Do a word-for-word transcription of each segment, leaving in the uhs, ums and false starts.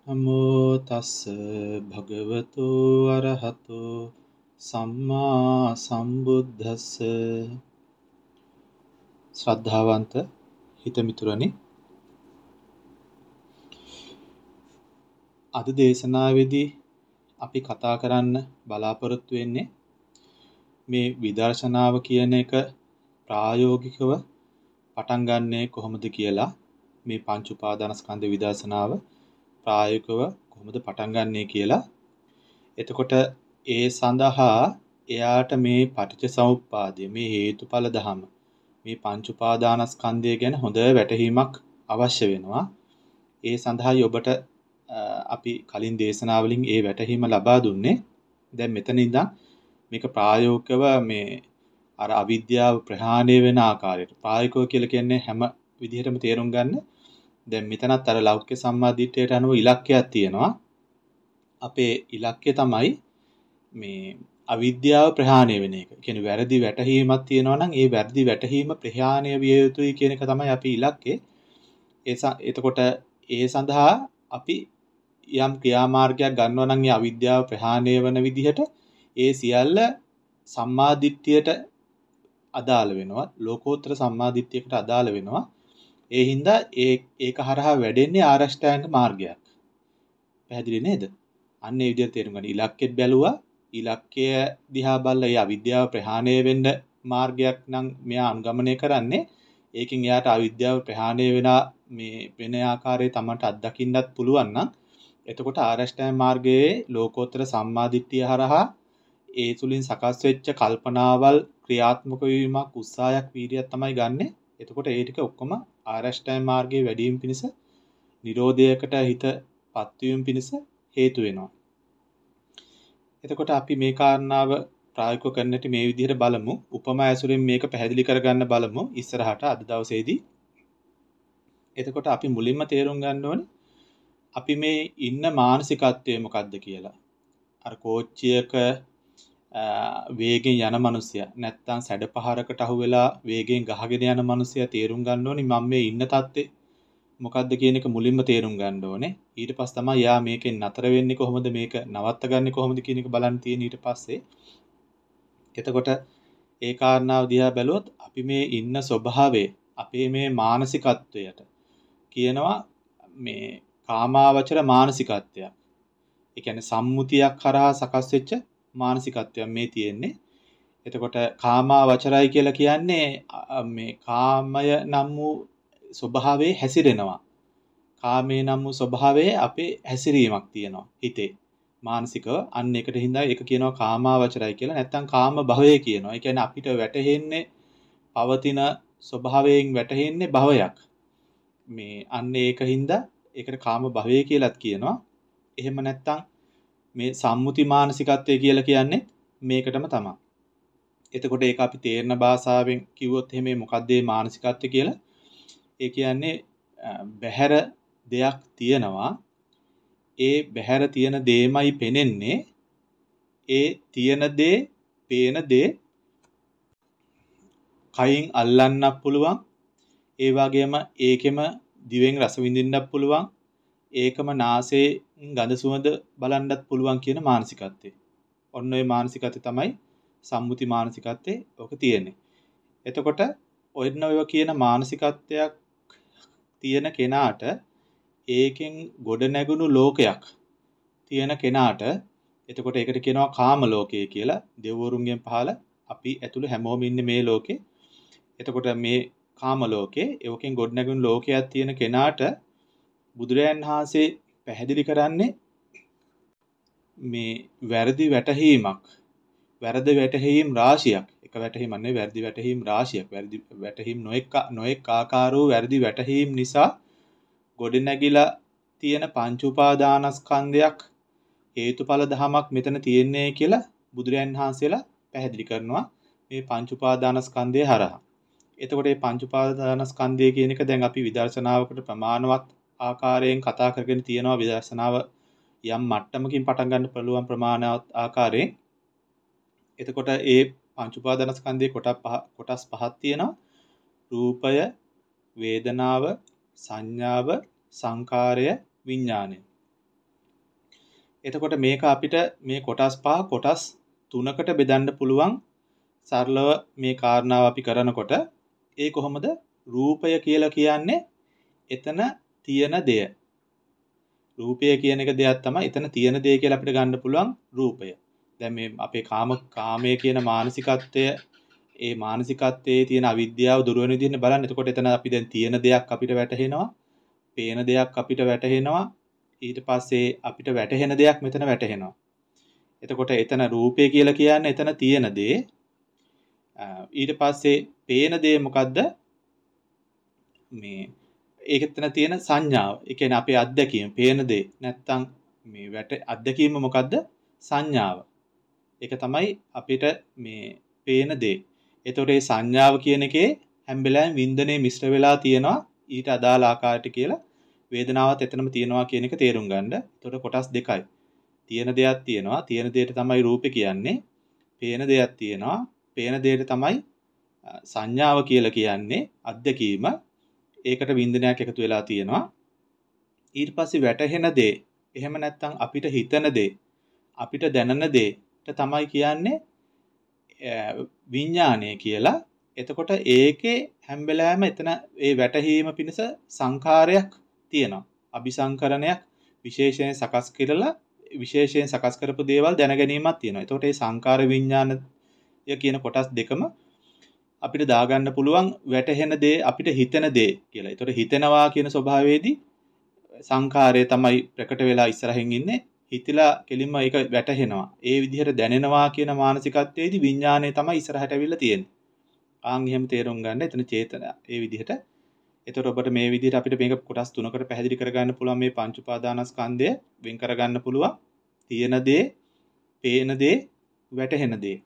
නමෝ තස්ස භගවතු අරහතෝ සම්මා සම්බුද්දස්ස. ශ්‍රද්ධාවන්ත හිතමිතුරනි, අද දේශනාවේදී අපි කතා කරන්න බලාපොරොත්තු වෙන්නේ මේ විදර්ශනාව කියන එක ප්‍රායෝගිකව පටන් ගන්නේ කොහොමද කියලා. මේ පංච උපාදානස්කන්ධ විදර්ශනාව ප්‍රායෝගිකව කොහොමද පටන් ගන්නේ කියලා. එතකොට ඒ සඳහා එයාට මේ පටිච්චසමුප්පාදය, මේ හේතුඵල ධම, මේ පංච උපාදානස්කන්ධය ගැන හොඳ වැටහීමක් අවශ්‍ය වෙනවා. ඒ සඳහායි ඔබට අපි කලින් දේශනාවලින් ඒ වැටහීම ලබා දුන්නේ. දැන් මෙතන ඉඳන් මේක ප්‍රායෝගිකව මේ අර අවිද්‍යාව ප්‍රහාණය වෙන ආකාරයට, ප්‍රායෝගිකව කියලා කියන්නේ හැම විදිහටම තේරුම් ගන්න. දැන් මෙතනත් අර ලෞකික සම්මාදිට්ඨියට අනුව ඉලක්කයක් තියෙනවා. අපේ ඉලක්කය තමයි මේ අවිද්‍යාව ප්‍රහාණය වෙන එක. කියන්නේ වැරදි වැටහීමක් තියෙනවා නම් ඒ වැරදි වැටහීම ප්‍රහාණය විය යුතුයි කියන එක තමයි අපි ඉලක්කේ. ඒ එතකොට ඒ සඳහා අපි යම් ක්‍රියාමාර්ගයක් ගන්නවා නම් ඒ අවිද්‍යාව ප්‍රහාණය වෙන විදිහට ඒ සියල්ල සම්මාදිට්ඨියට අදාළ වෙනවා. ලෝකෝත්තර සම්මාදිට්ඨියකට අදාළ වෙනවා. ඒ හින්දා ඒ ඒක හරහා වැඩෙන්නේ ආරෂ්ඨාංග මාර්ගයක්. පැහැදිලි නේද? අන්න ඒ විදිහට තේරුම් ගන්න. ඉලක්කෙත් බැලුවා. ඉලක්කය දිහා බලලා ඒ අවිද්‍යාව ප්‍රහාණය වෙන්න මාර්ගයක් නම් මෙයා අනුගමනය කරන්නේ. ඒකෙන් එයාට අවිද්‍යාව ප්‍රහාණය වෙන මේ වෙන ආකාරයේ තමන්ට අත්දකින්නත් පුළුවන් නම් එතකොට ආරෂ්ඨාංග මාර්ගයේ ලෝකෝත්තර සම්මාදිට්ඨිය හරහා ඒ තුලින් සකස් වෙච්ච කල්පනාවල් ක්‍රියාත්මක වීමක්, උත්සාහයක්, වීර්යයක් තමයි ගන්නෙ. එතකොට ඒ ටික ඔක්කොම ආරෂ්ඨාංග මාර්ගයේ වැඩිම පිණිස, නිරෝධයකට හිතපත් වීම පිණිස හේතු වෙනවා. එතකොට අපි මේ කාරණාව ප්‍රායෝගිකව කරන්නට මේ විදිහට බලමු. උපමා ඇසුරෙන් මේක පැහැදිලි කරගන්න බලමු ඉස්සරහට අද දවසේදී. එතකොට අපි මුලින්ම තේරුම් ගන්න ඕනේ අපි මේ ඉන්න මානසිකත්වය මොකක්ද කියලා. අර කෝච්චියක වේගෙන් යන මිනිසයා නැත්තම් සැඩපහරකට අහු වෙලා වේගෙන් ගහගෙන යන මිනිසයා තේරුම් ගන්න ඕනේ මම මේ ඉන්න තත්ත්වේ මොකක්ද කියන එක මුලින්ම තේරුම් ගන්න ඕනේ. ඊට පස්සේ තමයි යා මේකෙන් නතර වෙන්නේ කොහොමද, මේක නවත්තගන්නේ කොහොමද කියන එක බලන්න තියෙන. ඊට පස්සේ එතකොට ඒ කාරණාව දිහා බැලුවොත් අපි මේ ඉන්න ස්වභාවය, අපේ මේ මානසිකත්වයට කියනවා මේ කාමාවචර මානසිකත්වයක්. ඒ කියන්නේ සම්මුතියක් කරා සකස් වෙච්ච මානසිකත්වයක් මේ තියෙන්නේ. එතකොට කාමාවචරයි කියලා කියන්නේ මේ කාමය නම් වූ ස්වභාවයේ හැසිරෙනවා. කාමේ නම් වූ ස්වභාවයේ අපේ හැසිරීමක් තියෙනවා හිතේ, මානසිකව. අන්න ඒකට හින්දා ඒක කියනවා කාමාවචරයි කියලා. නැත්තම් කාම භවය කියනවා. ඒ කියන්නේ අපිට වැටහෙන්නේ පවතින ස්වභාවයෙන් වැටහෙන්නේ භවයක්. මේ අන්න ඒක හින්දා ඒකට කාම භවය කියලාත් කියනවා. එහෙම නැත්තම් මේ සම්මුති මානසිකත්වය කියලා කියන්නේ මේකටම තමයි. එතකොට ඒක අපි තේරෙන භාෂාවෙන් කිව්වොත් එහෙම මොකක්ද මේ මානසිකත්වය කියලා? ඒ කියන්නේ බහැර දෙයක් තියෙනවා. ඒ බහැර තියෙන දෙයමයි පෙනෙන්නේ. ඒ තියෙන දේ, පේන දේ කයින් අල්ලන්නත් පුළුවන්. ඒ වගේම ඒකෙම දිවෙන් රස විඳින්නත් පුළුවන්. ඒකම නාසයෙන් ගඳ සුවඳ බලන්නත් පුළුවන් කියන මානසිකත්වය. ඔන්න ඔය මානසිකත්වය තමයි සම්මුති මානසිකත්වයේ ඔක තියෙන්නේ. එතකොට ඔයන ඔය කියන මානසිකත්වයක් තියෙන කෙනාට, ඒකෙන් ගොඩ නැගුණු ලෝකයක් තියෙන කෙනාට, එතකොට ඒකට කියනවා කාම ලෝකය කියලා. දෙවිවරුන්ගෙන් පහළ අපි ඇතුළේ හැමෝම ඉන්නේ මේ ලෝකේ. එතකොට මේ කාම ලෝකේ, ඒකෙන් ගොඩ නැගුණු ලෝකයක් තියෙන කෙනාට බුදුරයන් වහන්සේ පැහැදිලි කරන්නේ මේ වැරදි වැටහීමක්, වැරදි වැටහීම් රාශියක්. එක වැටහීමක් නෙවෙයි, වැරදි වැටහීම් රාශියක්. වැරදි වැටහීම් නොඑක නොඑක ආකාරෝ වැරදි වැටහීම් නිසා ගොඩනැගිලා තියෙන පංච උපාදානස්කන්ධයක්, හේතුඵල ධමයක් මෙතන තියෙන්නේ කියලා බුදුරයන් වහන්සේලා පැහැදිලි කරනවා මේ පංච උපාදානස්කන්ධය හරහා. එතකොට මේ පංච උපාදානස්කන්ධය කියන එක දැන් අපි විදර්ශනාවකට ප්‍රමාණවත් ආකාරයෙන් කතා කරගෙන තියෙනවා. විදර්ශනාව යම් මට්ටමකින් පටන් ගන්න පුළුවන් ප්‍රමාණවත් ආකාරයෙන්. එතකොට ඒ පංච උපාදානස්කන්ධයේ කොටස් පහ කොටස් පහක් තියෙනවා. රූපය, වේදනාව, සංඥාව, සංකාරය, විඥානය. එතකොට මේක අපිට මේ කොටස් පහ කොටස් තුනකට බෙදන්න පුළුවන් සරලව මේ කාරණාව අපි කරනකොට ඒ කොහොමද රූපය කියලා කියන්නේ එතන තියෙන දෙය. රූපය කියන එක දෙයක් තමයි එතන තියෙන දෙය කියලා අපිට ගන්න පුළුවන් රූපය. දැන් මේ අපේ කාම කාමයේ කියන මානසිකත්වය ඒ මානසිකත්වයේ තියෙන අවිද්‍යාව දුර වෙන විදිහට බලන්න. එතකොට එතන අපි දැන් තියෙන දෙයක් අපිට වැටහෙනවා. පේන දෙයක් අපිට වැටහෙනවා. ඊට පස්සේ අපිට වැටහෙන දෙයක් මෙතන වැටහෙනවා. එතකොට එතන රූපය කියලා කියන්නේ එතන තියෙන දේ. ඊට පස්සේ පේන දේ මොකද්ද? මේ ඒක එතන තියෙන සංඥාව. ඒ කියන්නේ අපේ අත්දැකීම, පේන දේ. නැත්තම් මේ වැට අත්දැකීම මොකද්ද? සංඥාව. ඒක තමයි අපිට මේ පේන දේ. එතකොට මේ සංඥාව කියන එකේ හැම වෙලාවෙම වින්දනේ මිශ්‍ර වෙලා තියෙනවා ඊට අදාළ ආකාරයට කියලා වේදනාවත් එතනම තියෙනවා කියන එක තේරුම් ගන්න. එතකොට කොටස් දෙකයි. තියෙන දෙයක් තියෙනවා. තියෙන දෙයට තමයි රූපේ කියන්නේ. පේන දෙයක් තියෙනවා. පේන දෙයට තමයි සංඥාව කියලා කියන්නේ අත්දැකීම. ඒකට වින්දනයක් එකතු වෙලා තියෙනවා. ඊට පස්සේ වැටහෙන දේ, එහෙම නැත්නම් අපිට හිතන දේ, අපිට දැනෙන දේට තමයි කියන්නේ විඥානය කියලා. එතකොට ඒකේ හැම වෙලාවෙම එතන ඒ වැටහීම පිණිස සංඛාරයක් තියෙනවා. අபிසංකරණයක් විශේෂයෙන් සකස් කරලා විශේෂයෙන් සකස් කරපු දේවල් දැනගැනීමක් තියෙනවා. එතකොට මේ සංඛාර විඥානය කියන කොටස් දෙකම අපිට දාගන්න පුළුවන් වැටහෙන දේ අපිට හිතෙන දේ කියලා. ඒතකොට හිතෙනවා කියන ස්වභාවයේදී සංඛාරය තමයි ප්‍රකට වෙලා ඉස්සරහින් ඉන්නේ. හිතලා කෙලින්ම ඒක වැටහෙනවා. ඒ විදිහට දැනෙනවා කියන මානසිකත්වයේදී විඥානය තමයි ඉස්සරහට ඇවිල්ලා තියෙන්නේ. ආන් එහෙම තේරුම් ගන්න. එතන චේතන ඒ විදිහට. ඒතකොට ඔබට මේ විදිහට අපිට මේක කොටස් තුනකට පැහැදිලි කරගන්න පුළුවන් මේ පංච උපාදානස්කන්ධය වෙන් කරගන්න පුළුවන්. තියෙන දේ, පේන දේ, වැටහෙන දේ.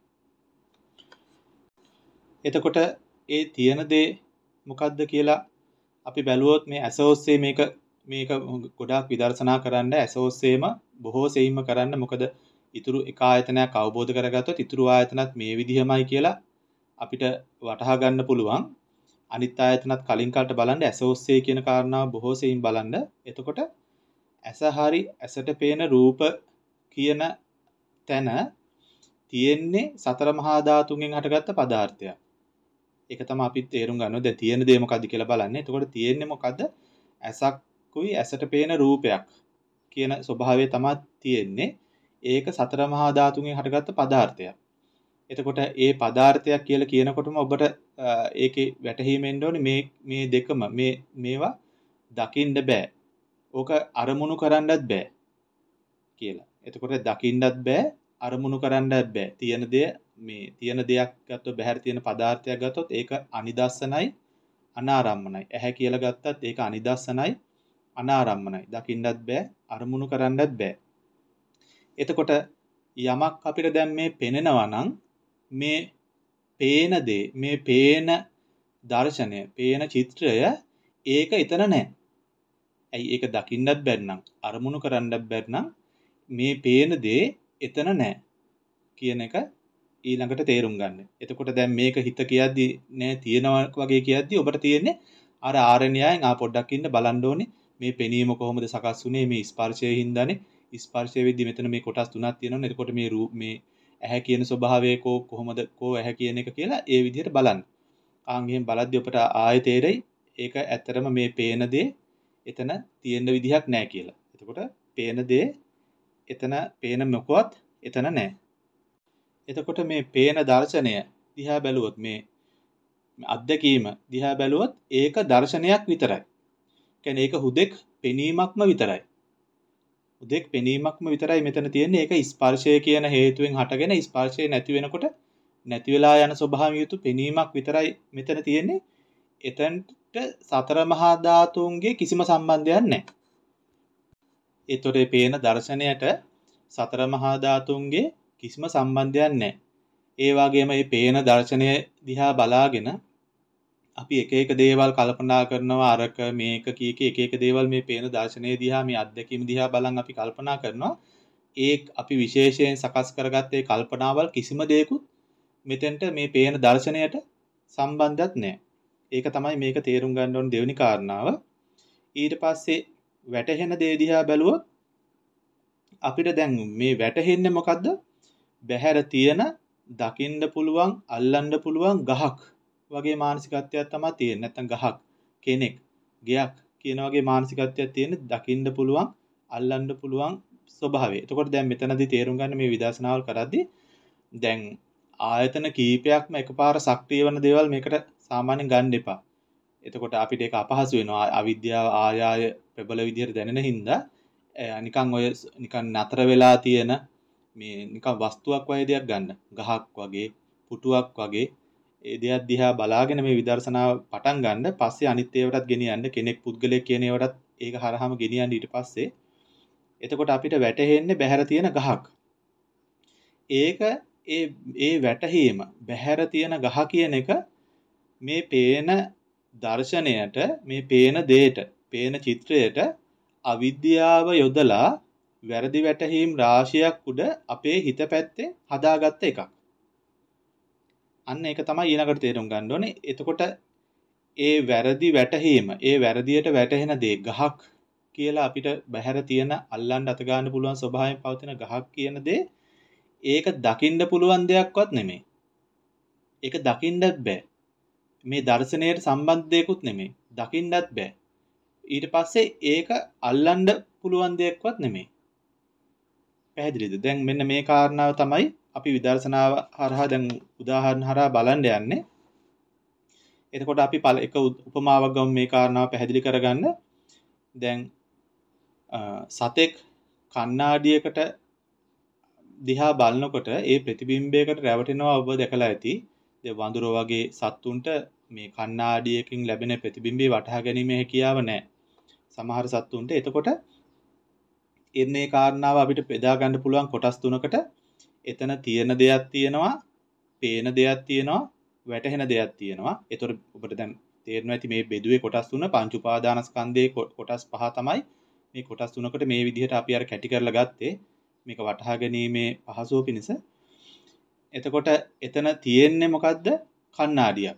එතකොට ඒ තියෙන දේ මොකද්ද කියලා අපි බැලුවොත් මේ ඇස ඔස්සේ මේක මේක ගොඩාක් විදර්ශනා කරන්න ඇස ඔස්සේම බොහෝ සෙයින්ම කරන්න. මොකද ඊතුරු එක ආයතනයක් අවබෝධ කරගත්තොත් ඊතුරු ආයතනත් මේ විදිහමයි කියලා අපිට වටහා ගන්න පුළුවන්. අනිත් ආයතනත් කලින් කාලට බලන්න ඇස ඔස්සේ කියන කාරණාව බොහෝ සෙයින් බලන්න. එතකොට ඇස හරි ඇසට පේන රූප කියන තැන තියෙන්නේ සතර මහා ධාතුන්ගෙන් හටගත්ත පදාර්ථයක්. ඒක තමයි අපි තේරුම් ගන්න ඕනේ. දැන් තියෙන දේ මොකද්ද කියලා බලන්න. එතකොට තියෙන්නේ මොකද්ද? ඇසක්කුයි ඇසට පේන රූපයක් කියන ස්වභාවය තමයි තියෙන්නේ. ඒක සතර මහා ධාතුන්ගෙන් හටගත්ත පදාර්ථයක්. එතකොට ඒ පදාර්ථයක් කියලා කියනකොටම ඔබට ඒකේ වැටහීමෙන්න ඕනේ මේ මේ දෙකම මේ මේවා දකින්න බෑ. ඕක අරමුණු කරන්නත් බෑ කියලා. එතකොට දකින්නත් බෑ අරමුණු කරන්නත් බෑ. තියෙන දේ මේ තියෙන දෙයක් ගත්තොත් බහැර තියෙන පදාර්ථයක් ගත්තොත් ඒක අනිදස්සනයි අනාරම්මනයි. ඇහැ කියලා ගත්තත් ඒක අනිදස්සනයි අනාරම්මනයි. දකින්නත් බෑ අරමුණු කරන්නත් බෑ. එතකොට යමක් අපිට දැන් මේ පෙනෙනවා නම් මේ පේන දේ මේ පේන දර්ශනය පේන චිත්‍රය ඒක එතන නැහැ. ඇයි ඒක දකින්නත් බැන්නම් අරමුණු කරන්නත් බැන්නම් මේ පේන දේ එතන නැහැ කියන එක ඊළඟට තේරුම් ගන්න. එතකොට දැන් මේක හිත කියද්දි නෑ තියෙනවා වගේ කියද්දි ඔබට තියෙන්නේ අර ආරණ්‍යයෙන් ආ පොඩ්ඩක් ඉන්න බලන්න ඕනේ මේ පෙනීම කොහොමද සකස් වුනේ මේ ස්පර්ශයෙන් හින්දානේ. ස්පර්ශය වෙද්දි මෙතන මේ කොටස් තුනක් තියෙනවනේ. එතකොට මේ රූප මේ ඇහැ කියන ස්වභාවය කෝ කොහොමද කෝ ඇහැ කියන එක කියලා ඒ විදිහට බලන්න. ආන් එහෙම බලද්දි ඔබට ආයෙ තේරෙයි ඒක ඇත්තටම මේ පේන දේ එතන තියෙන විදිහක් නෑ කියලා. එතකොට පේන දේ එතන පේන මොකවත් එතන නෑ. එතකොට මේ පේන දර්ශනය දිහා බැලුවොත් මේ අත්දැකීම දිහා බැලුවොත් ඒක දර්ශනයක් විතරයි. කියන්නේ ඒක හුදෙක් පෙනීමක්ම විතරයි. හුදෙක් පෙනීමක්ම විතරයි මෙතන තියෙන්නේ. ඒක ස්පර්ශය කියන හේතුවෙන් හටගෙන ස්පර්ශය නැති වෙනකොට නැති වෙලා යන ස්වභාවය යුතු පෙනීමක් විතරයි මෙතන තියෙන්නේ. එතනට සතර මහා ධාතුන්ගේ කිසිම සම්බන්ධයක් නැහැ. ඒතොරේ පේන දර්ශනයට සතර මහා ධාතුන්ගේ කිසිම සම්බන්ධයක් නැහැ. ඒ වගේම මේ පේන දර්ශනය දිහා බලාගෙන අපි එක එක දේවල් කල්පනා කරනවා අරක මේක කීක එක එක දේවල් මේ පේන දර්ශනය දිහා මේ අත්දැකීම් දිහා බලන් අපි කල්පනා කරනවා. ඒ අපි විශේෂයෙන් සකස් කරගත්ත ඒ කල්පනාවල් කිසිම දෙයකුත් මෙතෙන්ට මේ පේන දර්ශනයට සම්බන්ධයක් නැහැ. ඒක තමයි මේක තේරුම් ගන්න ඕන දෙවෙනි කාරණාව. ඊට පස්සේ වැටහෙන දේ දිහා බැලුවොත් අපිට දැන් මේ වැටහෙන්නේ මොකද්ද? බහැර තියෙන දකින්න පුළුවන්, අල්ලන්න පුළුවන් ගහක් වගේ මානසිකත්වයක් තමයි තියෙන්නේ. නැත්තම් ගහක්, කෙනෙක්, ගයක් කියන වගේ මානසිකත්වයක් තියෙන දකින්න පුළුවන්, අල්ලන්න පුළුවන් ස්වභාවය. එතකොට දැන් මෙතනදී තේරුම් ගන්න මේ විදර්ශනාවල් කරද්දී දැන් ආයතන කීපයක්ම එකපාර සක්‍රිය වෙන දේවල් මේකට සාමාන්‍යයෙන් ගන්න එපා. එතකොට අපිට ඒක අපහසු වෙනවා. අවිද්‍යාව ආය ආය ප්‍රබල විදිහට දැනෙන හින්දා නිකන් ඔය නිකන් නතර වෙලා තියෙන මේ නිකන් වස්තුවක් වගේ දෙයක් ගන්න. ගහක් වගේ, පුටුවක් වගේ ඒ දෙයක් දිහා බලාගෙන මේ විදර්ශනාව පටන් ගන්න. පස්සේ අනිත් ඒවාටත් ගෙනියන්න කෙනෙක් පුද්ගලයෙක් කියන ඒවාටත් ඒක හරහාම ගෙනියන්න ඊට පස්සේ එතකොට අපිට වැටහෙන්නේ බහැර තියෙන ගහක්. ඒක ඒ ඒ වැටහීම බහැර තියෙන ගහ කියන එක මේ පේන දර්ශනයට, මේ පේන දෙයට, පේන චිත්‍රයට අවිද්‍යාව යොදලා වැරදි වැටහීම් රාශියක් උඩ අපේ හිත පැත්තේ හදාගත්ත එකක්. අන්න ඒක තමයි ඊළඟට තේරුම් ගන්න ඕනේ. එතකොට ඒ වැරදි වැටහීම, ඒ වැරදියට වැටහෙන දේ ගහක් කියලා අපිට බහැර තියෙන අල්ලන්න අත ගන්න පුළුවන් ස්වභාවයෙන් පවතින ගහක් කියන දේ ඒක දකින්න පුළුවන් දෙයක්වත් නෙමෙයි. ඒක දකින්නත් බෑ. මේ දර්ශනයට සම්බන්ධ දෙයක්වත් නෙමෙයි. දකින්නත් බෑ. ඊට පස්සේ ඒක අල්ලන්න පුළුවන් දෙයක්වත් නෙමෙයි. පැහැදිලිද? දැන් මෙන්න මේ කාරණාව තමයි අපි විදර්ශනාව හරහා දැන් උදාහරණ හරහා බලන්න යන්නේ. එතකොට අපි එක උපමාවක් ගමු මේ කාරණාව පැහැදිලි කරගන්න. දැන් සතෙක් කණ්ණාඩියකට දිහා බලනකොට ඒ ප්‍රතිබිම්බයකට රැවටෙනවා ඔබ දැකලා ඇති. ඒ වඳුරෝ වගේ සත්තුන්ට මේ කණ්ණාඩියකින් ලැබෙන ප්‍රතිබිම්බය වටහා ගැනීමේ හැකියාව නැහැ. සමහර සත්තුන්ට. එතකොට එන්නේ කාරණාව අපිට බෙදා ගන්න පුළුවන් කොටස් තුනකට. එතන තියෙන දෙයක් තියෙනවා, පේන දෙයක් තියෙනවා, වැටහෙන දෙයක් තියෙනවා. ඒතර ඔබට දැන් තේරෙනවා ඇති මේ බෙදුවේ කොටස් තුන පංච උපාදානස්කන්ධයේ කොටස් පහ තමයි. මේ කොටස් තුනකට මේ විදිහට අපි අර කැටි කරලා ගත්තේ. මේක වටහා ගැනීමේ පහසුව පිණිස. එතකොට එතන තියෙන්නේ මොකද්ද? කණ්ණාඩියක්.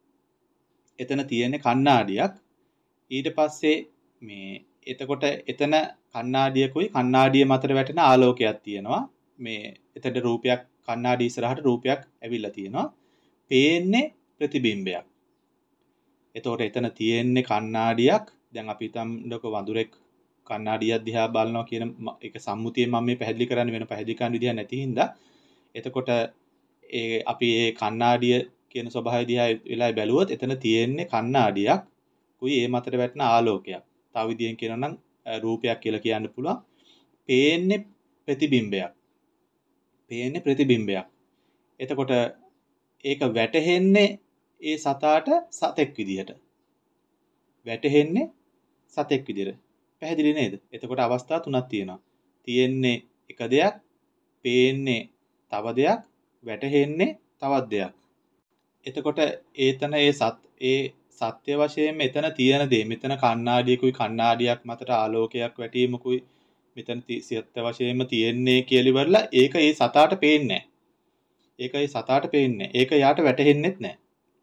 එතන තියෙන්නේ කණ්ණාඩියක්. ඊට පස්සේ මේ එතකොට එතන කණ්ණාඩියකුයි කණ්ණාඩිය මතට වැටෙන ආලෝකයක් තියෙනවා. මේ එතන රූපයක් කණ්ණාඩිය ඉස්සරහට රූපයක් ඇවිල්ලා තියෙනවා. පේන්නේ ප්‍රතිබිම්බයක්. එතකොට එතන තියෙන්නේ කණ්ණාඩියක්. දැන් අපි හිතමුකෝ වඳුරෙක් කණ්ණාඩියක් දිහා බලනවා කියන එක සම්මුතියෙන් මම මේ පැහැදිලි කරන්න වෙන පැහැදිලි කරන්න විදියක් නැති හින්දා එතකොට ඒ අපි ඒ කණ්ණාඩිය කියන ස්වභාවය දිහා වෙලා බැලුවොත් එතන තියෙන්නේ කණ්ණාඩියක් කුයි ඒ මතට වැටෙන ආලෝකයක්. තව විදියෙන් කියනවා නම් රූපයක් කියලා කියන්න පුළුවන්. පේන්නේ ප්‍රතිබිම්බයක්. පේන්නේ ප්‍රතිබිම්බයක්. එතකොට ඒක වැටහෙන්නේ ඒ සතාට සතෙක් විදියට. වැටහෙන්නේ සතෙක් විදියට. පැහැදිලි නේද? එතකොට අවස්ථා තුනක් තියෙනවා. තියෙන්නේ එක දෙයක්, පේන්නේ තව දෙයක්, වැටහෙන්නේ තවත් දෙයක්. එතකොට ඒතන ඒ සත් ඒ සත්‍ය වශයෙන්ම එතන තියෙන දේ මෙතන කණ්ණාඩියකුයි කණ්ණාඩියක් මතට ආලෝකයක් වැටීමකුයි මෙතන සත්‍ය වශයෙන්ම තියෙන්නේ කියලා ඉවරලා ඒක ඒ සතාට පේන්නේ නැහැ. ඒක ඒ සතාට පේන්නේ. ඒක යාට වැටහෙන්නෙත් නැහැ.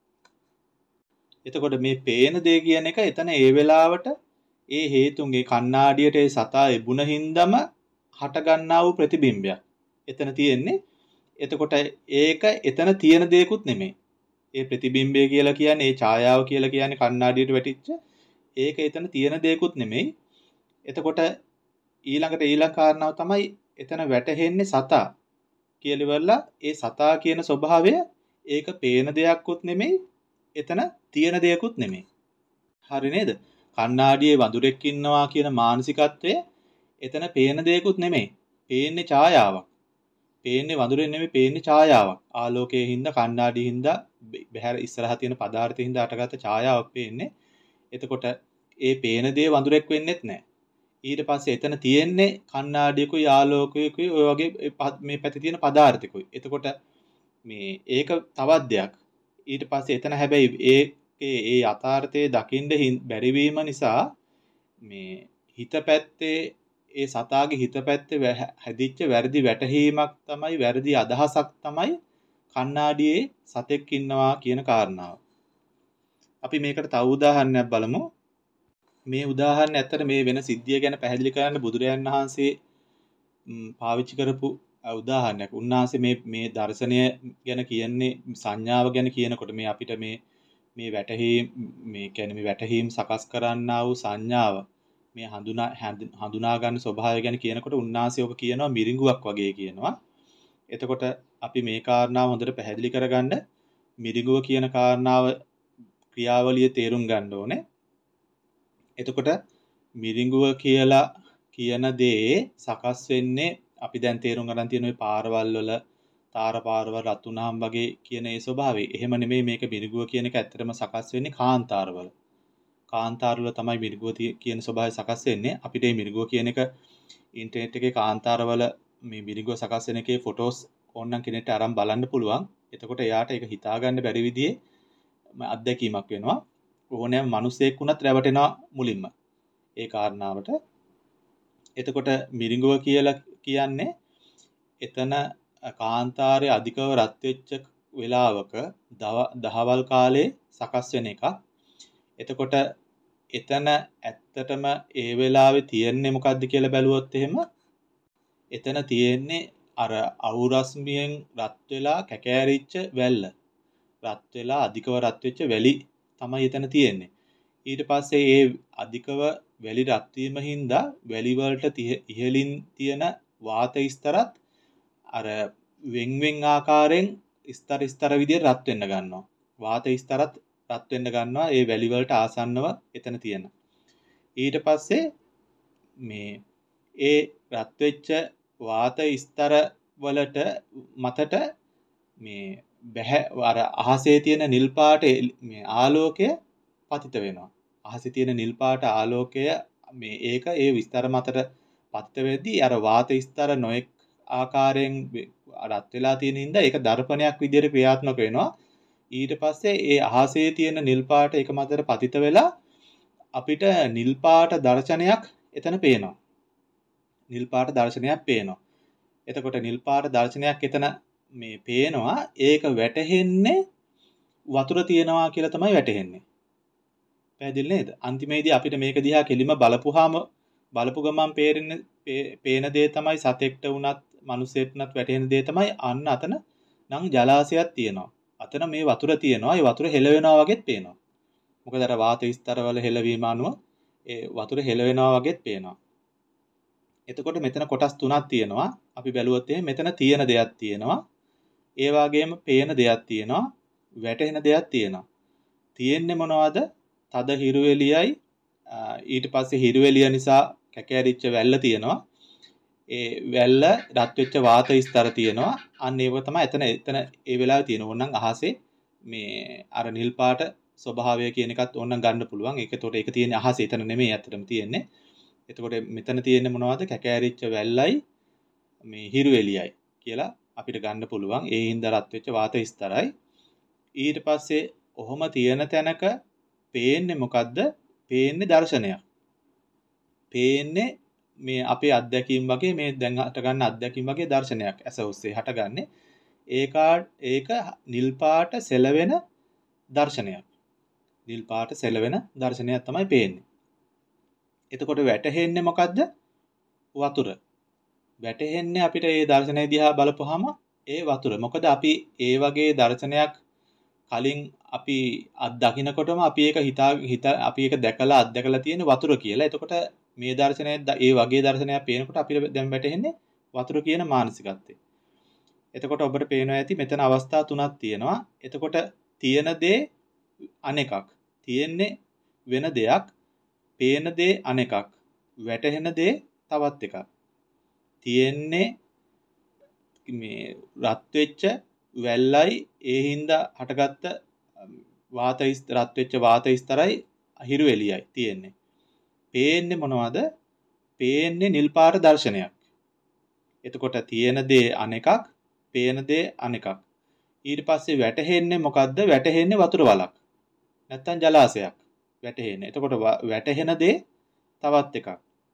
එතකොට මේ පේන දේ කියන එක එතන ඒ වෙලාවට ඒ හේතුන්ගේ කණ්ණාඩියට ඒ සතා එබුණ හින්දම හටගන්නා වූ ප්‍රතිබිම්බයක්. එතන තියෙන්නේ. එතකොට ඒක එතන තියෙන දෙයක්ුත් නෙමෙයි. ඒ ප්‍රතිබිම්බය කියලා කියන්නේ ඒ ඡායාව කියලා කියන්නේ කණ්ණාඩියට වැටිච්ච ඒක එතන තියෙන දෙයක්ුත් නෙමෙයි. එතකොට ඊළඟට ඊළඟ කාරණාව තමයි එතන වැටහෙන්නේ සතා කියලා ඉවරලා ඒ සතා කියන ස්වභාවය ඒක පේන දෙයක්ුත් නෙමෙයි. එතන තියෙන දෙයක්ුත් නෙමෙයි. හරි නේද? කණ්ණාඩියේ වඳුරෙක් ඉන්නවා කියන මානසිකත්වය එතන පේන දෙයක්ුත් නෙමෙයි. පේන්නේ ඡායාවක්. පේන්නේ වඳුරෙන් නෙමෙයි පේන්නේ ඡායාවක්. ආලෝකයේ හින්දා කණ්ණාඩියේ හින්දා බහැර ඉස්සරහා තියෙන පදාර්ථයේ හින්දා අටගත්ත ඡායාවක් පේන්නේ. එතකොට ඒ පේන දේ වඳුරෙක් වෙන්නෙත් නැහැ. ඊට පස්සේ එතන තියෙන්නේ කණ්ණාඩියකුයි ආලෝකයකුයි ඔය වගේ මේ පැත්තේ තියෙන පදාර්ථිකුයි. එතකොට මේ ඒක තවත් දෙයක්. ඊට පස්සේ එතන හැබැයි ඒකේ ඒ යථාර්ථයේ දකින්න බැරි වීම නිසා මේ හිත පැත්තේ ඒ සතාගේ හිත පැත්තේ හැදිච්ච වැරදි වැටහීමක් තමයි වැරදි අදහසක් තමයි කණ්ණාඩියේ සතෙක් ඉන්නවා කියන කාරණාව. අපි මේකට තව උදාහරණයක් බලමු. මේ උදාහරණය ඇත්තට මේ වෙන සිද්ධිය ගැන පැහැදිලි කරන්න බුදුරජාණන් වහන්සේ පාවිච්චි කරපු උදාහරණයක්. උන්වහන්සේ මේ මේ දර්ශනය ගැන කියන්නේ සංඥාව ගැන කියනකොට මේ අපිට මේ මේ වැටහීම් මේ කියන්නේ මේ වැටහීම් සකස් කරන්නා වූ සංඥාව මේ හඳුනා හඳුනා ගන්න ස්වභාවය ගැන කියනකොට උන්වහන්සේ ඔක කියනවා මිරිඟුවක් වගේ කියනවා. එතකොට අපි මේ කාරණාව හොඳට පැහැදිලි කරගන්න මිරිඟුව කියන කාරණාව ක්‍රියාවලිය තේරුම් ගන්න ඕනේ. එතකොට මිරිඟුව කියලා කියන දේ සකස් වෙන්නේ අපි දැන් තේරුම් ගන්න තියෙන ওই පාරවල් වල තාර පාරවල් රතුණාම් වගේ කියන ඒ ස්වභාවය. එහෙම නෙමෙයි මේක මිරිඟුව කියන එක ඇත්තටම සකස් වෙන්නේ කාන්තාරවල. කාන්තාරවල තමයි මිරිඟුව කියන ස්වභාවය සකස් වෙන්නේ. අපිට මේ මිරිඟුව කියන එක ඉන්ටර්නෙට් එකේ කාන්තාරවල මේ මිරිඟුව සකස් වෙන එකේ ෆොටෝස් ඕනනම් කෙනෙක්ට අරන් බලන්න පුළුවන්. එතකොට එයාට ඒක හිතා ගන්න බැරි විදිහේ අත්දැකීමක් වෙනවා. ඕනෑම මිනිසෙක් වුණත් රැවටෙනවා මුලින්ම ඒ කාරණාවට. එතකොට මිරිඟුව කියලා කියන්නේ එතන කාන්තාරයේ අධිකව රත් වෙච්ච වෙලාවක දහවල් කාලේ සකස් වෙන එකක්. එතකොට එතන ඇත්තටම ඒ වෙලාවේ තියෙන්නේ මොකද්ද කියලා බැලුවොත් එහෙම එතන තියෙන්නේ අර අවුරස්මියෙන් රත් වෙලා කැකෑරිච්ච වැල්ල. රත් වෙලා අධිකව රත් වෙච්ච වැලි තමයි එතන තියෙන්නේ. ඊට පස්සේ ඒ අධිකව වැලි රත් වීම හින්දා වැලි වලට ඉහළින් තියෙන වාත ස්තරත් අර වෙන් වෙන් ආකාරයෙන් ස්තර ස්තර විදිහට රත් වෙන්න ගන්නවා. වාත ස්තරත් රත් වෙන්න ගන්නවා ඒ වැලි වලට ආසන්නව එතන තියෙන. ඊට පස්සේ මේ ඒ රත් වෙච්ච වාත ස්තර වලට මතට මේ බැහැ අර අහසේ තියෙන නිල් පාට මේ ආලෝකය පතිත වෙනවා. අහසේ තියෙන නිල් පාට ආලෝකය මේ ඒක ඒ විස්තර මතට පතිත වෙද්දී අර වාත ස්තර නොඑක් ආකාරයෙන් රත් වෙලා තියෙන හින්දා ඒක දර්පණයක් විදිහට ක්‍රියාත්මක වෙනවා. ඊට පස්සේ ඒ අහසේ තියෙන නිල් පාට එක මතට පතිත වෙලා අපිට නිල් පාට දර්ශනයක් එතන පේනවා. නිල් පාට දර්ශනයක් පේනවා. එතකොට නිල් පාට දර්ශනයක් එතන මේ පේනවා. ඒක වැටහෙන්නේ වතුර තියෙනවා කියලා තමයි වැටහෙන්නේ. පැහැදිලි නේද? අන්තිමේදී අපිට මේක දිහා කෙලිම බලපුවාම බලපු ගමන් පේරෙන්නේ පේන දේ තමයි සතෙක්ට වුණත් මිනිසෙක්ට වුණත් වැටෙන දේ තමයි අන්න අතන නම් ජලාශයක් තියෙනවා. අතන මේ වතුර තියෙනවා. ඒ වතුර හෙල වෙනවා වගේත් පේනවා. මොකද අර වාත ස්තරවල හෙලවීම අනුව ඒ වතුර හෙල වෙනවා වගේත් පේනවා. එතකොට මෙතන කොටස් තුනක් තියෙනවා. අපි බැලුවොත් එහෙනම් මෙතන තියෙන දෙයක් තියෙනවා. ඒ වගේම පේන දෙයක් තියෙනවා. වැටෙන දෙයක් තියෙනවා. තියෙන්නේ මොනවද? තද හිරුවෙලියයි ඊට පස්සේ හිරුවෙලිය නිසා කැකෑරිච්ච වැල්ල තියෙනවා. ඒ වැල්ල රත් වෙච්ච වාත ස්තර තියෙනවා. අන්න ඒක තමයි එතන එතන ඒ වෙලාවේ තියෙන. ඕනනම් අහසේ මේ අර නිල් පාට ස්වභාවය කියන එකත් ඕනනම් ගන්න පුළුවන්. ඒක එතකොට ඒක තියෙන්නේ අහසේ එතන නෙමෙයි ඇත්තටම තියෙන්නේ. එතකොට මෙතන තියෙන්නේ මොනවද? කැකෑරිච්ච වැල්ලයි මේ හිරුවෙලියයි කියලා අපිට ගන්න පුළුවන්. ඒ හින්දා රත් වෙච්ච වාත ස්තරයි. ඊට පස්සේ ඔහොම තියෙන තැනක පේන්නේ මොකද්ද? පේන්නේ දර්ශනයක්. පේන්නේ මේ අපේ අත්දැකීම් වගේ මේ දැන් හට ගන්න අත්දැකීම් වගේ දර්ශනයක් ඇස ඔස්සේ හටගන්නේ. ඒක ඒක නිල් පාට සෙලවෙන දර්ශනයක්. නිල් පාට සෙලවෙන දර්ශනයක් තමයි පේන්නේ. එතකොට වැටහෙන්නේ මොකද්ද? වතුර. වැටහෙන්නේ අපිට මේ දර්ශනය දිහා බලපුවාම ඒ වතුර. මොකද අපි ඒ වගේ දර්ශනයක් කලින් අපි අත් දකින්නකොටම අපි ඒක හිතා හිත අපි ඒක දැකලා අත්දැකලා තියෙන වතුර කියලා. එතකොට මේ දර්ශනය ඒ වගේ දර්ශනයක් පේනකොට අපිට දැන් වැටහෙන්නේ වතුර කියන මානසිකත්වය. එතකොට ඔබට පේනවා ඇති මෙතන අවස්ථා තුනක් තියෙනවා. එතකොට තියෙන දේ අනෙකක්. තියෙන්නේ වෙන දෙයක්. පේන දේ අනෙකක්. වැටහෙන දේ තවත් එකක්. තියෙන්නේ මේ රත් වෙච්ච වැල්ලයි ඒ හින්දා හටගත්ත වාත රත් වෙච්ච වාත ස්තරයි හිරු එළියයි තියෙන්නේ. පේන්නේ මොනවද? පේන්නේ නිල් පාට දර්ශනයක්. එතකොට තියෙන දේ අනෙකක්, පේන දේ අනෙකක්. ඊට පස්සේ වැටහෙන්නේ මොකද්ද? වැටහෙන්නේ වතුර වලක්. නැත්තම් ජලාශයක් වැටහෙන්නේ. එතකොට වැටහෙන දේ තවත් එකක්.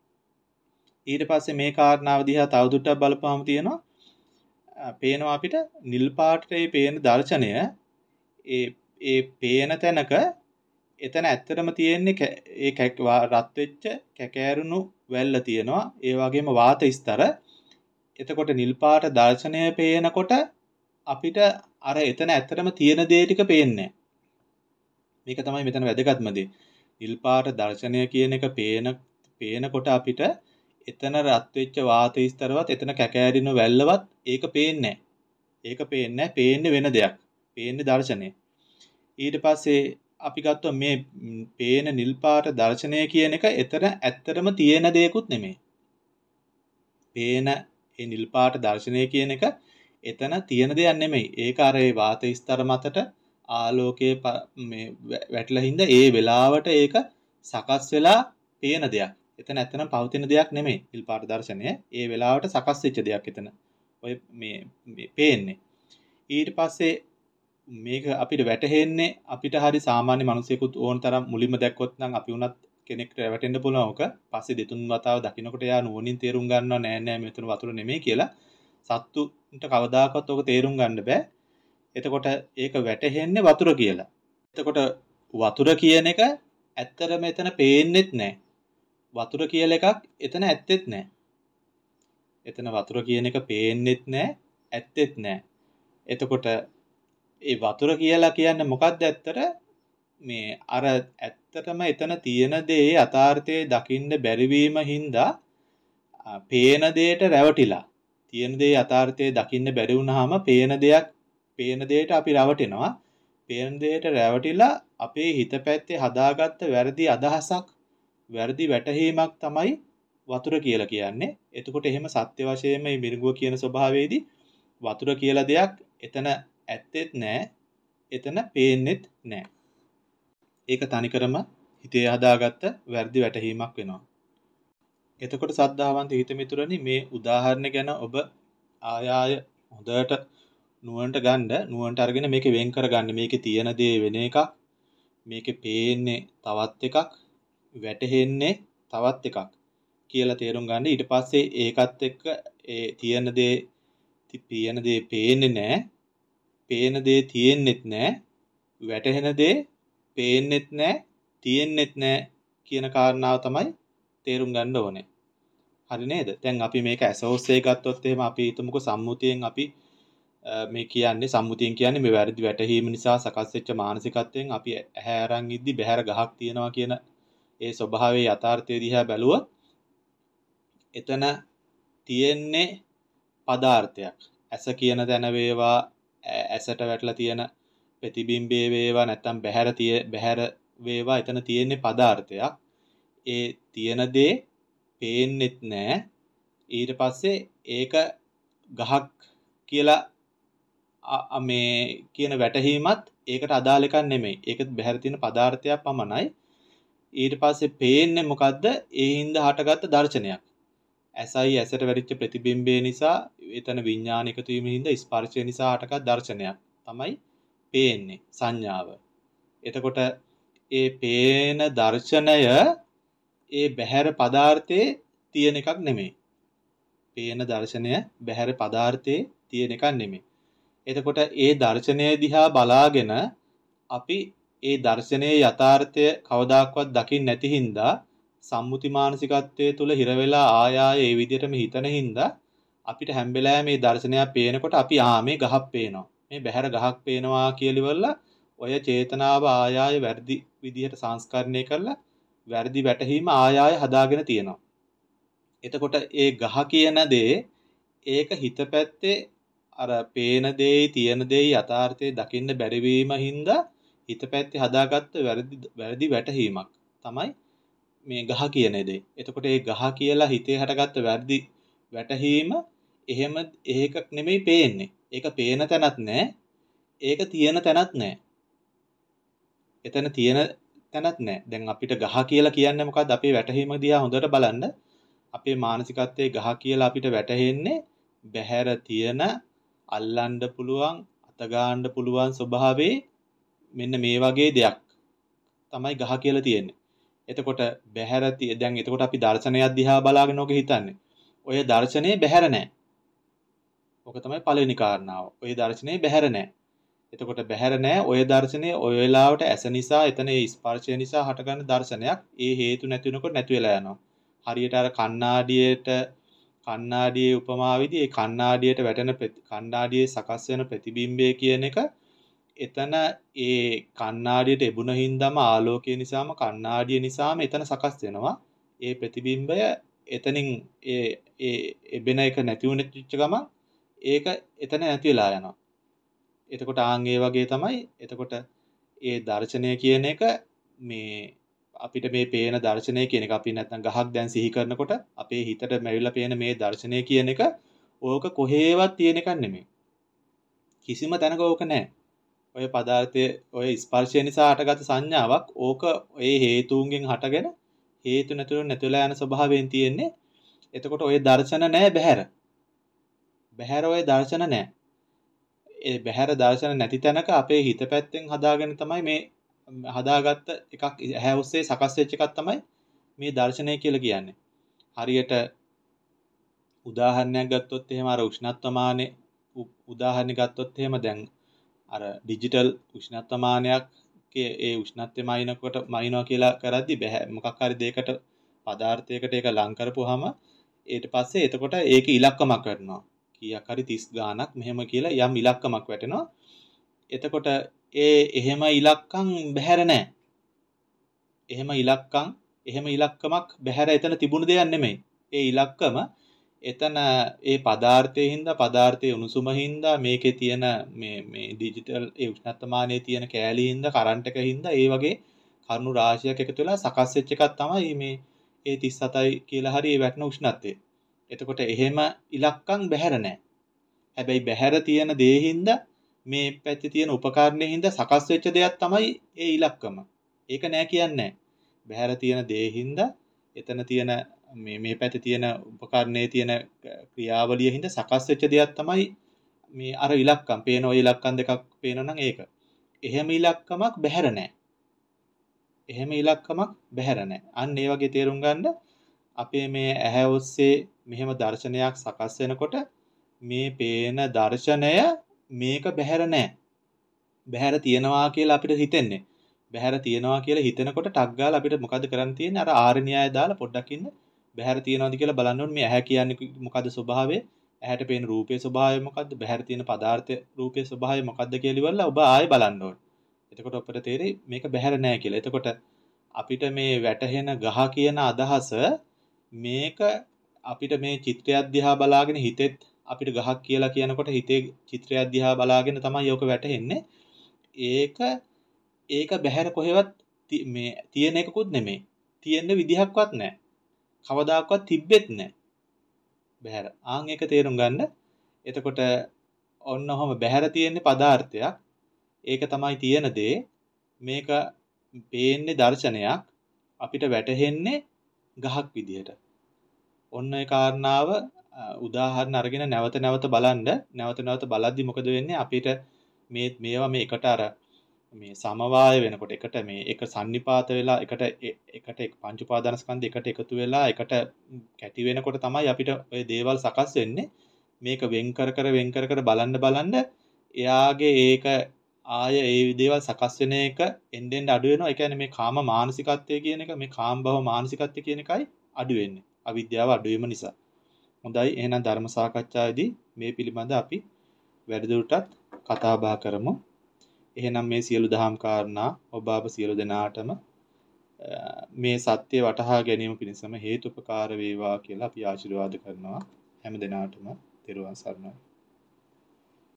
ඊට පස්සේ මේ කාරණාව දිහා තවදුරටත් බලපුවාම තියෙනවා පේනවා අපිට නිල් පාටේ පේන දර්ශනය ඒ ඒ පේන තැනක එතන ඇත්තටම තියෙන්නේ ඒ රත් වෙච්ච කැකෑරුණු වැල්ල තියෙනවා. ඒ වගේම වාත ස්තර. එතකොට නිල් පාට දර්ශනය පේනකොට අපිට අර එතන ඇත්තටම තියෙන දේ ටික පේන්නේ නැහැ. මේක තමයි මෙතන වැදගත්ම දේ. නිල් පාට දර්ශනය කියන එක පේන පේනකොට අපිට එතන රත් වෙච්ච වාත ස්තරවත් එතන කැකෑරින වැල්ලවත් ඒක පේන්නේ නැහැ. ඒක පේන්නේ නැහැ. පේන්නේ වෙන දෙයක්. පේන්නේ දර්ශනය. ඊට පස්සේ අපි ගත්තොත් මේ පේන නිල් පාට දර්ශනය කියන එක එතන ඇත්තටම තියෙන දෙයක්ුත් නෙමෙයි. පේන ඒ නිල් පාට දර්ශනය කියන එක එතන තියෙන දෙයක් නෙමෙයි. ඒක අර ඒ වාත ස්තර මතට ආලෝකයේ මේ වැටලා හින්දා ඒ වෙලාවට ඒක සකස් වෙලා පේන දෙයක්. එතන ඇත්තනම් පවතින දෙයක් නෙමෙයි නිල් පාට දර්ශනය. ඒ වෙලාවට සකස් වෙච්ච දෙයක් එතන. ඔය මේ මේ පේන්නේ. ඊට පස්සේ මේක අපිට වැටහෙන්නේ අපිට හරි සාමාන්‍ය මිනිසෙකුත් ඕන තරම් මුලින්ම දැක්කොත් නම් අපි උනත් කෙනෙක්ට වැටෙන්න පුළුවන් ඔක. පස්සේ දෙතුන් වතාව දකින්නකොට එයා නුවණින් තේරුම් ගන්නවා නෑ නෑ මෙතන වතුර නෙමෙයි කියලා. සත්තුන්ට කවදාකවත් ඔක තේරුම් ගන්න බෑ. එතකොට ඒක වැටහෙන්නේ වතුර කියලා. එතකොට වතුර කියන එක ඇත්තටම එතන පේන්නෙත් නෑ. වතුර කියලා එකක් එතන ඇත්තෙත් නෑ. එතන වතුර කියන එක පේන්නෙත් නෑ, ඇත්තෙත් නෑ. එතකොට ඒ වතුර කියලා කියන්නේ මොකක්ද ඇත්තට? මේ අර ඇත්තටම එතන තියෙන දේ යථාර්ථයේ දකින්න බැරි වීම හින්දා පේන දෙයට රැවටිලා. තියෙන දේ යථාර්ථයේ දකින්න බැරි වුණාම පේන දෙයක් පේන දෙයට අපි රැවටෙනවා. පේන දෙයට රැවටිලා අපේ හිත පැත්තේ හදාගත්ත වැරදි අදහසක්, වැරදි වැටහීමක් තමයි වතුර කියලා කියන්නේ. එතකොට එහෙම සත්‍ය වශයෙන්ම මේ මිරිඟුව කියන ස්වභාවයේදී වතුර කියලා දෙයක් එතන ඇත්තෙත් නෑ, එතන පේන්නෙත් නෑ. ඒක තනිකරම හිතේ හදාගත්ත වැරදි වැටහීමක් වෙනවා. එතකොට සද්ධාවන්ත හිත මිතුරනි මේ උදාහරණ ගැන ඔබ ආය ආය හොඳට නුවණට ගන්න, නුවණට අරගෙන මේක වෙන් කරගන්න. මේකේ තියෙන දේ වෙන එකක්, මේකේ පේන්නේ තවත් එකක්, වැටහෙන්නේ තවත් එකක් කියලා තේරුම් ගන්න. ඊට පස්සේ ඒකත් එක්ක ඒ තියෙන දේ තියෙන දේ පේන්නේ නැහැ, පේන දේ තියෙන්නෙත් නැහැ, වැටහෙන දේ පේන්නෙත් නැහැ, තියෙන්නෙත් නැහැ කියන කාරණාව තමයි තේරුම් ගන්න ඕනේ. හරි නේද? දැන් අපි මේක ඇසෝස්සේ ගත්තොත් එහෙම අපි හිතමුකෝ සම්මුතියෙන් අපි මේ කියන්නේ සම්මුතියෙන් කියන්නේ මේ වැරදි වැටහීම නිසා සකස් වෙච්ච මානසිකත්වයෙන් අපි ඇහැ අරන් ඉද්දි බහැර ගහක් තියෙනවා කියන ඒ ස්වභාවයේ යථාර්ථය දිහා බැලුවොත් එතන තියෙන්නේ පදාර්ථයක්. ඇස කියන තැන වේවා, ඇසට වැටලා තියෙන ප්‍රතිබිම්බේ වේවා, නැත්තම් බහැර තිය බහැර වේවා, එතන තියෙන්නේ පදාර්ථයක්. ඒ තියෙන දේ පේන්නෙත් නෑ. ඊට පස්සේ ඒක ගහක් කියලා මේ කියන වැටහීමත් ඒකට අදාළ එකක් නෙමෙයි. ඒකත් බහැර තියෙන පදාර්ථයක් පමණයි. ඊට පස්සේ පේන්නේ මොකද්ද? ඒ හින්දා හටගත්ත දර්ශනයක්. ඇසයි ඇසට වැටිච්ච ප්‍රතිබිම්බය නිසා එතන විඥාන එකතු වීම හින්දා ස්පර්ශය නිසා හටගත් දර්ශනයක් තමයි පේන්නේ, සංඥාව. එතකොට ඒ පේන දර්ශනය ඒ බහැර පදාර්ථයේ තියෙන එකක් නෙමෙයි. පේන දර්ශනය බහැර පදාර්ථයේ තියෙන එකක් නෙමෙයි. එතකොට ඒ දර්ශනය දිහා බලාගෙන අපි ඒ දර්ශනයේ යථාර්ථය කවදාක්වත් දකින්න නැති හින්දා සම්මුති මානසිකත්වයේ තුල හිර වෙලා ආය ආය ඒ විදිහටම හිතන හින්දා අපිට හැම වෙලාවෙම මේ දර්ශනයක් පේනකොට අපි ආ මේ ගහක් පේනවා, මේ බහැර ගහක් පේනවා කියලා ඔය චේතනාව ආය ආය වැරදි විදිහට සංස්කරණය කරලා වැරදි වැටහීම ආය ආය හදාගෙන තියෙනවා. එතකොට ඒ ගහ කියන දේ ඒක හිත පැත්තේ අර පේන දෙයි තියෙන දෙයි යථාර්ථයේ දකින්න බැරි වීම හින්දා හිත පැත්තේ හදාගත්ත වැරදි වැරදි වැටහීමක් තමයි මේ ගහ කියන දේ. එතකොට ඒ ගහ කියලා හිතේ හටගත්ත වැරදි වැටහීම එහෙම ඒකක් නෙමෙයි පේන්නේ. ඒක පේන තැනක් නෑ. ඒක තියෙන තැනක් නෑ. එතන තියෙන තැනක් නෑ. දැන් අපිට ගහ කියලා කියන්නේ මොකද්ද? අපේ වැටහීම දිහා හොඳට බලන්න. අපේ මානසිකත්වයේ ගහ කියලා අපිට වැටහෙන්නේ බහැර තියෙන අල්ලන්න පුළුවන්, අත ගන්න පුළුවන් ස්වභාවයේ මෙන්න මේ වගේ දෙයක් තමයි ගහ කියලා තියෙන්නේ. එතකොට බහැර දැන් එතකොට අපි දර්ශනයක් දිහා බලාගෙන ඔක හිතන්නේ. ඔය දර්ශනේ බහැර නැහැ. ඔක තමයි පළවෙනි කාරණාව. ඔය දර්ශනේ බහැර නැහැ. එතකොට බහැර නැහැ. ඔය දර්ශනේ ඔය වෙලාවට ඇස නිසා එතන ඒ ස්පර්ශය නිසා හටගන්න දර්ශනයක්. ඒ හේතු නැති වෙනකොට නැති වෙලා යනවා. හරියට අර කණ්ණාඩියට කණ්ණාඩියේ උපමාවේදී ඒ කණ්ණාඩියට වැටෙන කණ්ණාඩියේ සකස් වෙන ප්‍රතිබිම්බය කියන එක එතන ඒ කණ්ණාඩියට එබුණ හින්දාම ආලෝකය නිසාම කණ්ණාඩිය නිසාම එතන සකස් වෙනවා. ඒ ප්‍රතිබිම්බය එතනින් ඒ ඒ එබෙන එක නැති වුණෙච්ච ගමන් ඒක එතන නැති වෙලා යනවා. එතකොට ආන් ඒ වගේ තමයි. එතකොට ඒ දර්ශනය කියන එක මේ අපිට මේ පේන දර්ශනය කියන එක අපි නැත්නම් ගහක් දැන් සිහි කරනකොට අපේ හිතට මැවිලා පේන මේ දර්ශනය කියන එක ඕක කොහේවත් තියෙන එකක් නෙමෙයි. කිසිම තැනක ඕක නැහැ. ඔය පදාර්ථයේ ඔය ස්පර්ශය නිසා හටගත් සංඥාවක් ඕක ඒ හේතුන්ගෙන් හටගෙන හේතු නැතුව නැතිලා යන ස්වභාවයෙන් තියෙන්නේ. එතකොට ඔය දර්ශන නැහැ බහැර. බහැර ඔය දර්ශන නැහැ. ඒ බහැර දර්ශන නැති තැනක අපේ හිත පැත්තෙන් හදාගෙන තමයි මේ හදාගත්ත එකක් ඇහැ ඔස්සේ සකස් වෙච්ච එකක් තමයි මේ දර්ශනය කියලා කියන්නේ. හරියට උදාහරණයක් ගත්තොත් එහෙම අර උෂ්ණත්වමානයේ උදාහරණ ගත්තොත් එහෙම දැන් අර ඩිජිටල් උෂ්ණත්වමානයක් ඒ උෂ්ණත්වය මයින්කොට මයින්නවා කියලා කරද්දි බෑ මොකක් හරි දෙයකට පදාර්ථයකට ඒක ලං කරපුවාම ඊට පස්සේ එතකොට ඒක ඉලක්කමක් වෙනවා. කීයක් හරි තිස් ගාණක් මෙහෙම කියලා යම් ඉලක්කමක් වැටෙනවා. එතකොට ඒ එහෙම ඉලක්කම් බැහැර නැහැ. එහෙම ඉලක්කම් එහෙම ඉලක්කමක් බැහැර එතන තිබුණ දෙයක් නෙමෙයි. ඒ ඉලක්කම එතන ඒ පදාර්ථයේ හින්දා පදාර්ථයේ උණුසුම හින්දා මේකේ තියෙන මේ මේ ඩිජිටල් ඒ උෂ්ණත්වමානයේ තියෙන කෑලි හින්දා කරන්ට් එක හින්දා ඒ වගේ කරුණු රාශියක් එකතු වෙලා සකස් වෙච්ච එකක් තමයි මේ ඒ තිස් හතයි කියලා හරි ඒ වැටෙන උෂ්ණත්වය. එතකොට එහෙම ඉලක්කම් බැහැර නැහැ. හැබැයි බැහැර තියෙන දේ හින්දා මේ පැත්තේ තියෙන උපකරණේ හින්දා සකස් වෙච්ච දෙයක් තමයි ඒ ඉලක්කම. ඒක නෑ කියන්නේ. බැහැර තියෙන දේ හින්දා එතන තියෙන මේ මේ පැත්තේ තියෙන උපකරණයේ තියෙන ක්‍රියාවලිය හින්දා සකස් වෙච්ච දෙයක් තමයි මේ අර ඉලක්කම්. පේන ඔය ඉලක්කම් දෙකක් පේනනම් ඒක. එහෙම ඉලක්කමක් බැහැර නෑ. එහෙම ඉලක්කමක් බැහැර නෑ. අන්න ඒ වගේ තේරුම් ගන්න අපේ මේ ඇහැ ඔස්සේ මෙහෙම දර්ශනයක් සකස් වෙනකොට මේ පේන දර්ශනය මේක බැහැර නෑ. බැහැර තියනවා කියලා අපිට හිතෙන්නේ. බැහැර තියනවා කියලා හිතනකොට ටක් ගාලා අපිට මොකද කරන්න තියෙන්නේ? අර ආර්ය න්‍යාය දාලා පොඩ්ඩක් ඉන්න බැහැර තියනවාද කියලා බලන්න ඕනේ. මේ ඇහැ කියන්නේ මොකද්ද ස්වභාවය? ඇහැට පේන රූපයේ ස්වභාවය මොකද්ද? බැහැර තියෙන පදාර්ථ රූපයේ ස්වභාවය මොකද්ද කියලා ඉවරලා ඔබ ආයෙ බලන්න ඕනේ. එතකොට අපිට තේරෙයි මේක බැහැර නෑ කියලා. එතකොට අපිට මේ වැටහෙන ගහ කියන අදහස මේක අපිට මේ චිත්‍රයක් දිහා බලාගෙන හිතෙත් අපිට ගහක් කියලා කියනකොට හිතේ චිත්‍රයක් දිහා බලාගෙන තමයි යෝක වැටහෙන්නේ. ඒක ඒක බැහැර කොහෙවත් මේ තියෙන එකකුත් නෙමෙයි. තියෙන්න විදිහක්වත් නැහැ. කවදාකවත් තිබ්බෙත් නැහැ. බැහැර. ආන් ඒක තේරුම් ගන්න. එතකොට ඔන්න ඔහම බැහැර තියෙන්නේ පදාර්ථයක්. ඒක තමයි තියෙන දේ. මේක පේන්නේ දර්ශනයක්. අපිට වැටහෙන්නේ ගහක් විදිහට. ඔන්න ඒ කාරණාව උදාහරණ අරගෙන නැවත නැවත බලන්න. නැවත නැවත බලද්දි මොකද වෙන්නේ? අපිට මේ මේවා මේ එකට අර මේ සමவாய වෙනකොට එකට මේ එක සන්නිපාත වෙලා එකට එකට පංච උපාදානස්කන්ධ එකට එකතු වෙලා එකට කැටි වෙනකොට තමයි අපිට ওই දේවල් සකස් වෙන්නේ. මේක වෙන් කර කර වෙන් කර කර බලන්න බලන්න එයාගේ ඒක ආය ඒ දේවල් සකස් වෙන එක එන්න එන්න අඩු වෙනවා. ඒ කියන්නේ මේ කාම මානසිකත්වය කියන එක මේ කාම භව මානසිකත්වය කියන එකයි අඩු වෙන්නේ. අවිද්‍යාව අඩු වීම නිසා. හොඳයි එහෙනම් ධර්ම සාකච්ඡාවේදී මේ පිළිබඳ අපි වැඩිදුරටත් කතා බහ කරමු. එහෙනම් මේ සියලු දහම් කාරණා ඔබ අප සියලු දෙනාටම මේ සත්‍ය වටහා ගැනීම පිණිසම හේතුපකාර වේවා කියලා අපි ආශිර්වාද කරනවා. හැම දිනාටම තෙරුවන් සරණයි.